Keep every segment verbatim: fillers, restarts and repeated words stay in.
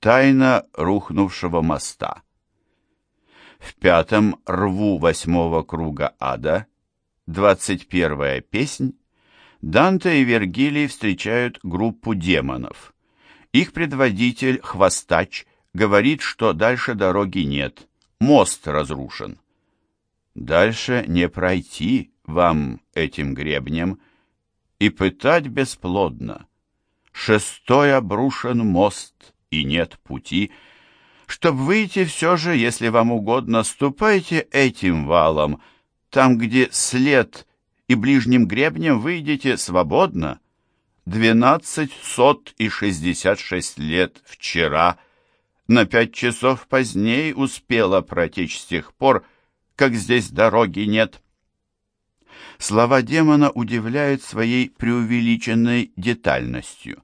Тайна рухнувшего моста. В пятом рву восьмого круга ада, двадцать первая песнь, Данте и Вергилий встречают группу демонов. Их предводитель, Хвостач, говорит, что дальше дороги нет, мост разрушен. Дальше не пройти вам этим гребнем, и пытать бесплодно. Шестой обрушен мост, и нет пути. Чтоб выйти все же, если вам угодно, ступайте этим валом, там, где след, и ближним гребнем выйдете свободно. Двенадцать сот и шестьдесят шесть лет вчера, на пять часов поздней успела протечь с тех пор, как здесь дороги нет. Слова демона удивляют своей преувеличенной детальностью.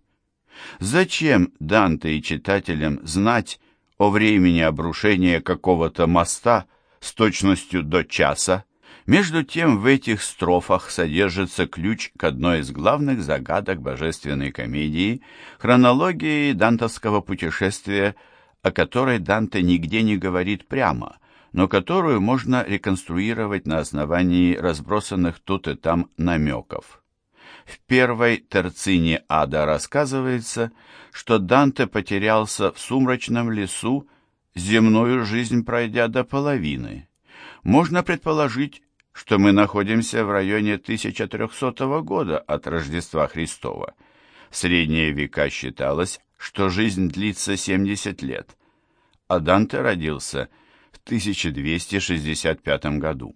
Зачем Данте и читателям знать о времени обрушения какого-то моста с точностью до часа? Между тем в этих строфах содержится ключ к одной из главных загадок божественной комедии, хронологии дантовского путешествия, о которой Данте нигде не говорит прямо, но которую можно реконструировать на основании разбросанных тут и там намеков. В первой терцине ада рассказывается, что Данте потерялся в сумрачном лесу, земную жизнь пройдя до половины. Можно предположить, что мы находимся в районе тысяча трехсотого года от Рождества Христова. В средние века считалось, что жизнь длится семьдесят лет, а Данте родился в тысяча двести шестьдесят пятом году.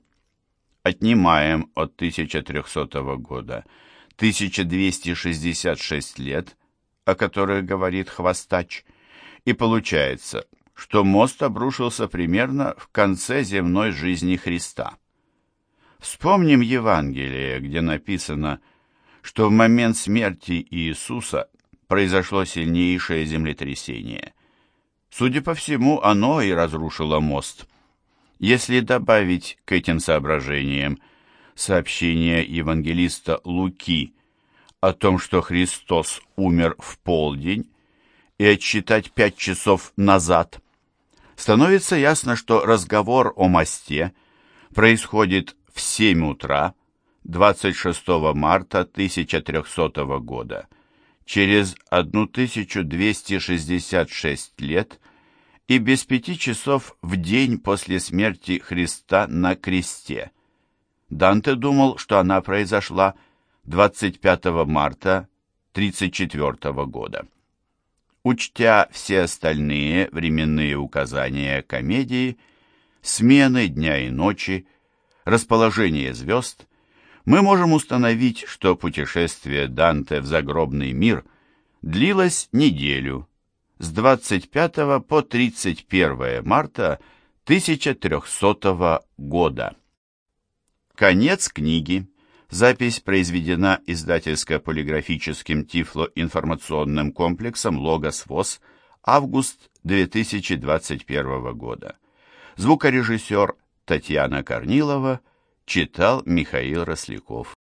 Отнимаем от тысяча трехсотого года тысяча двести шестьдесят шесть лет, о которых говорит Хвостач, и получается, что мост обрушился примерно в конце земной жизни Христа. Вспомним Евангелие, где написано, что в момент смерти Иисуса произошло сильнейшее землетрясение. Судя по всему, оно и разрушило мост. Если добавить к этим соображениям сообщение евангелиста Луки о том, что Христос умер в полдень, и отсчитать пять часов назад, становится ясно, что разговор о мосте происходит в семь утра двадцать шестого марта тысяча трехсотого года, через тысячу двести шестьдесят шесть лет и без пяти часов в день после смерти Христа на кресте. Данте думал, что она произошла двадцать пятого марта тридцать четвёртого года. Учтя все остальные временные указания комедии, смены дня и ночи, расположение звезд, мы можем установить, что путешествие Данте в загробный мир длилось неделю, с двадцать пятого по тридцать первое марта тысяча трехсотого года. Конец книги. Запись произведена издательско-полиграфическим тифлоинформационным комплексом «Логос ВОС», август две тысячи двадцать первого года. Звукорежиссер Татьяна Корнилова, читал Михаил Росляков.